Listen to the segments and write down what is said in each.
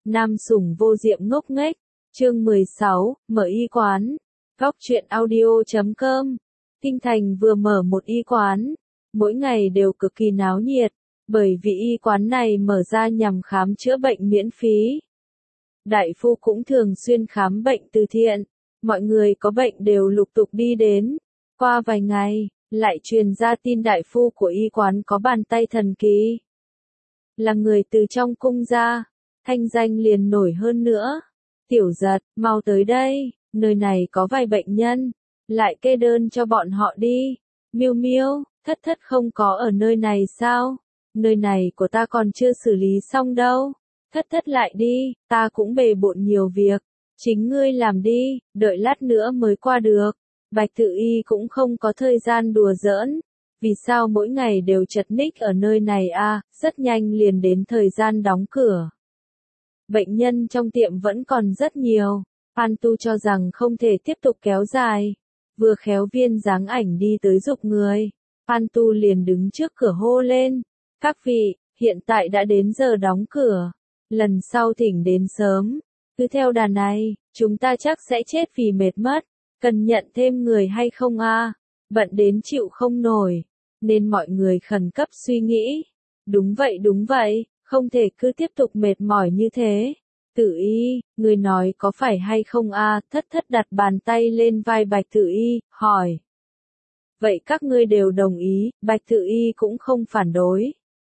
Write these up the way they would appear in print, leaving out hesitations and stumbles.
Nam sủng vô diệm ngốc nghếch. Chương 16, mở y quán. Góc truyện audio.com. Kinh Thành vừa mở một y quán, mỗi ngày đều cực kỳ náo nhiệt, bởi vì y quán này mở ra nhằm khám chữa bệnh miễn phí. Đại phu cũng thường xuyên khám bệnh từ thiện, mọi người có bệnh đều lục tục đi đến. Qua vài ngày, lại truyền ra tin đại phu của y quán có bàn tay thần kỳ. Là người từ trong cung ra, thanh danh liền nổi hơn nữa. Tiểu Giật, mau tới đây, nơi này có vài bệnh nhân, lại kê đơn cho bọn họ đi. Miêu Miêu, Thất Thất không có ở nơi này sao? Nơi này của ta còn chưa xử lý xong đâu. Thất Thất lại đi, ta cũng bề bộn nhiều việc. Chính ngươi làm đi, đợi lát nữa mới qua được. Bạch Tự Y cũng không có thời gian đùa giỡn. Vì sao mỗi ngày đều chật ních ở nơi này à, rất nhanh liền đến thời gian đóng cửa. Bệnh nhân trong tiệm vẫn còn rất nhiều. Phan Tu cho rằng không thể tiếp tục kéo dài. Vừa khéo Viên dáng ảnh đi tới giục người. Phan Tu liền đứng trước cửa hô lên. Các vị, hiện tại đã đến giờ đóng cửa. Lần sau thỉnh đến sớm. Cứ theo đà này, chúng ta chắc sẽ chết vì mệt mất. Cần nhận thêm người hay không à? Bận đến chịu không nổi. Nên mọi người khẩn cấp suy nghĩ. Đúng vậy, không thể cứ tiếp tục mệt mỏi như thế. Tự Y, người nói có phải hay không à? Thất Thất đặt bàn tay lên vai Bạch Tự Y, hỏi. Vậy các ngươi đều đồng ý, Bạch Tự Y cũng không phản đối.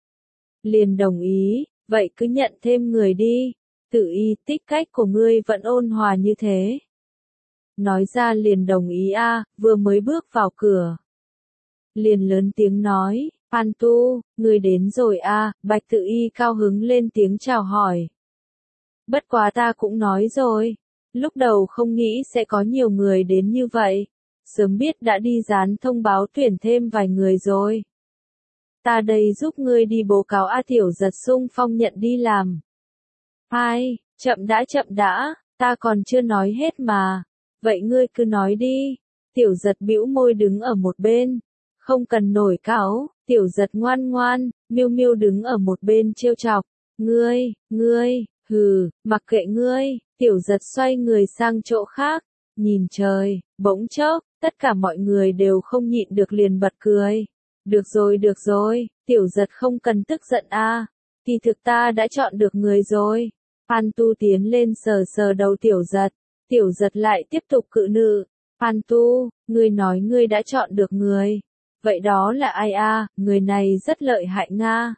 Liền đồng ý, vậy cứ nhận thêm người đi. Tự Y, tích cách của ngươi vẫn ôn hòa như thế. Nói ra liền đồng ý a, vừa mới bước vào cửa. Liền lớn tiếng nói, Phan Tu, ngươi đến rồi a, Bạch Tự Y cao hứng lên tiếng chào hỏi. Bất quá ta cũng nói rồi, lúc đầu không nghĩ sẽ có nhiều người đến như vậy, sớm biết đã đi dán thông báo tuyển thêm vài người rồi. Ta đây giúp ngươi đi báo cáo A Tiểu Giật xung phong nhận đi làm. Hai, chậm đã, ta còn chưa nói hết mà. Vậy ngươi cứ nói đi. Tiểu Giật bĩu môi đứng ở một bên. Không cần nổi cáu, Tiểu Giật ngoan ngoan. Miêu Miêu đứng ở một bên trêu chọc. Ngươi, hừ, mặc kệ ngươi. Tiểu Giật xoay người sang chỗ khác. Nhìn trời, bỗng chốc, tất cả mọi người đều không nhịn được liền bật cười. Được rồi, Tiểu Giật không cần tức giận a. Kỳ thực ta đã chọn được người rồi. Phan Tu tiến lên sờ sờ đầu Tiểu Giật. Tiểu Giật lại tiếp tục cự nữ. Phan Tu, ngươi nói ngươi đã chọn được người. Vậy đó là ai a? Người này rất lợi hại nga.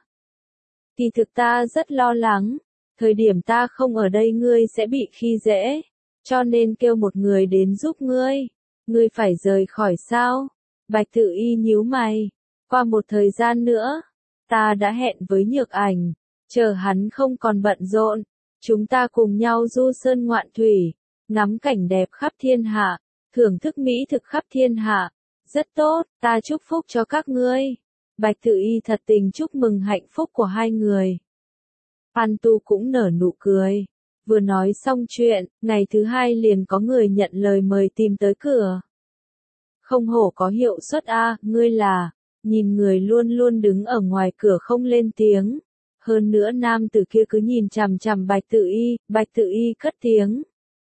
Kỳ thực ta rất lo lắng. Thời điểm ta không ở đây ngươi sẽ bị khi dễ. Cho nên kêu một người đến giúp ngươi. Ngươi phải rời khỏi sao? Bạch Tự Y nhíu mày. Qua một thời gian nữa, ta đã hẹn với Nhược Ảnh. Chờ hắn không còn bận rộn. Chúng ta cùng nhau du sơn ngoạn thủy. Ngắm cảnh đẹp khắp thiên hạ, thưởng thức mỹ thực khắp thiên hạ. Rất tốt, ta chúc phúc cho các ngươi. Bạch Tự Y thật tình chúc mừng hạnh phúc của hai người. Phan Tu cũng nở nụ cười. Vừa nói xong chuyện, ngày thứ hai liền có người nhận lời mời tìm tới cửa. Không hổ có hiệu suất a, ngươi là, nhìn người luôn luôn đứng ở ngoài cửa không lên tiếng. Hơn nữa nam tử kia cứ nhìn chằm chằm Bạch Tự Y cất tiếng.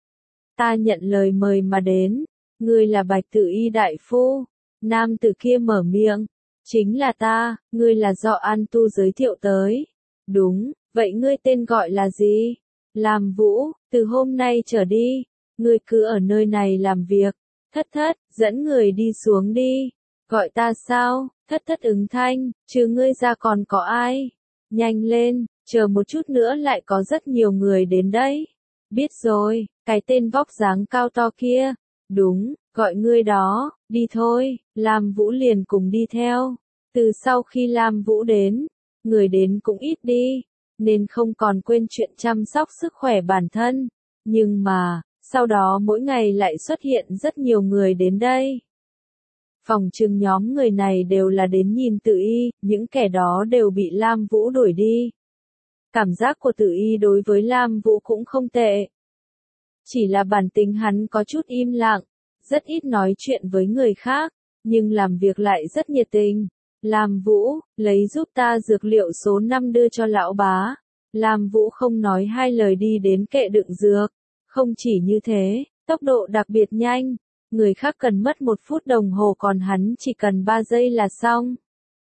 Ta nhận lời mời mà đến, ngươi là Bạch Tự Y đại phu. Nam tử kia mở miệng, chính là ta, ngươi là do An Tu giới thiệu tới. Đúng, vậy ngươi tên gọi là gì? Làm Vũ, từ hôm nay trở đi, ngươi cứ ở nơi này làm việc. Thất Thất, dẫn người đi xuống đi. Gọi ta sao? Thất Thất ứng thanh, chứ ngươi ra còn có ai? Nhanh lên, chờ một chút nữa lại có rất nhiều người đến đấy. Biết rồi, cái tên vóc dáng cao to kia. Đúng, gọi ngươi đó, đi thôi. Lam Vũ liền cùng đi theo. Từ sau khi Lam Vũ đến, người đến cũng ít đi, nên không còn quên chuyện chăm sóc sức khỏe bản thân. Nhưng mà, sau đó mỗi ngày lại xuất hiện rất nhiều người đến đây. Phòng trừng nhóm người này đều là đến nhìn Tự Y, những kẻ đó đều bị Lam Vũ đuổi đi. Cảm giác của Tự Y đối với Lam Vũ cũng không tệ. Chỉ là bản tính hắn có chút im lặng, rất ít nói chuyện với người khác, nhưng làm việc lại rất nhiệt tình. Lam Vũ, lấy giúp ta dược liệu số 5 đưa cho lão bá. Lam Vũ không nói hai lời đi đến kệ đựng dược. Không chỉ như thế, tốc độ đặc biệt nhanh. Người khác cần mất 1 phút đồng hồ còn hắn chỉ cần 3 giây là xong.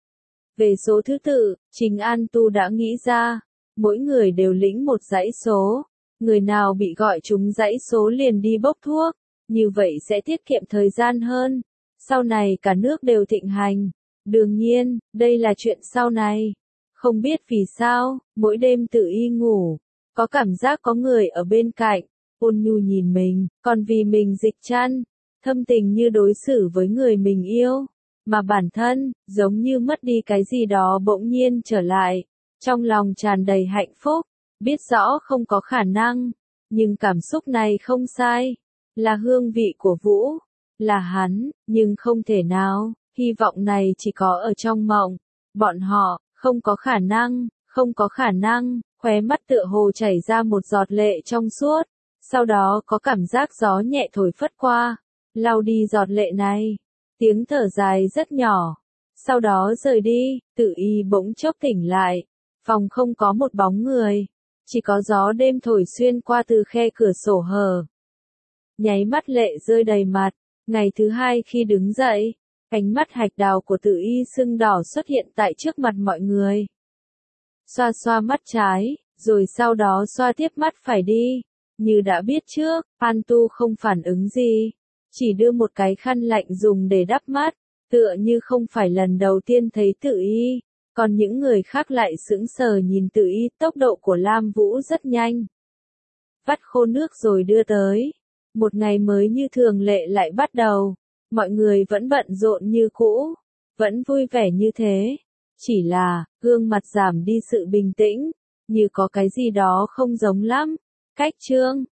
Về số thứ tự, Trình An Tu đã nghĩ ra. Mỗi người đều lĩnh một dãy số. Người nào bị gọi trúng dãy số liền đi bốc thuốc. Như vậy sẽ tiết kiệm thời gian hơn. Sau này cả nước đều thịnh hành. Đương nhiên, đây là chuyện sau này. Không biết vì sao, mỗi đêm tự y ngủ, có cảm giác có người ở bên cạnh, ôn nhu nhìn mình, còn vì mình dịch chăn, thâm tình như đối xử với người mình yêu, mà bản thân, giống như mất đi cái gì đó bỗng nhiên trở lại, trong lòng tràn đầy hạnh phúc, biết rõ không có khả năng, nhưng cảm xúc này không sai, là hương vị của Vũ, là hắn, nhưng không thể nào, hy vọng này chỉ có ở trong mộng, bọn họ, không có khả năng, không có khả năng, khóe mắt tựa hồ chảy ra một giọt lệ trong suốt, sau đó có cảm giác gió nhẹ thổi phất qua, lau đi giọt lệ này, tiếng thở dài rất nhỏ, sau đó rời đi, tự y bỗng chốc tỉnh lại, phòng không có một bóng người, chỉ có gió đêm thổi xuyên qua từ khe cửa sổ hở. Nháy mắt lệ rơi đầy mặt, ngày thứ hai khi đứng dậy, ánh mắt hạch đào của tự y sưng đỏ xuất hiện tại trước mặt mọi người. Xoa xoa mắt trái, rồi sau đó xoa tiếp mắt phải đi. Như đã biết trước, An Tu không phản ứng gì. Chỉ đưa một cái khăn lạnh dùng để đắp mắt, tựa như không phải lần đầu tiên thấy tự y. Còn những người khác lại sững sờ nhìn tự y, tốc độ của Lam Vũ rất nhanh. Vắt khô nước rồi đưa tới. Một ngày mới như thường lệ lại bắt đầu. Mọi người vẫn bận rộn như cũ, vẫn vui vẻ như thế. Chỉ là, gương mặt giảm đi sự bình tĩnh, như có cái gì đó không giống lắm. Cách Trương,